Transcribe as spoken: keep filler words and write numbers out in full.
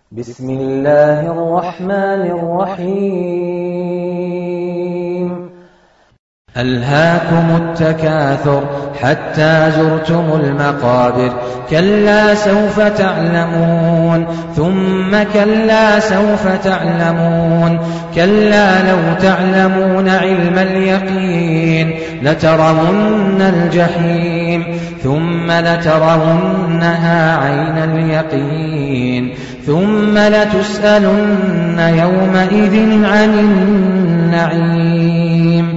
بسم الله الرحمن الرحيم ألهاكم التكاثر حتى زرتم المقابر كلا سوف تعلمون ثم كلا سوف تعلمون كلا لو تعلمون علم اليقين لترون الجحيم ثم لترونها عين اليقين ثم لتسألن يومئذ عن النعيم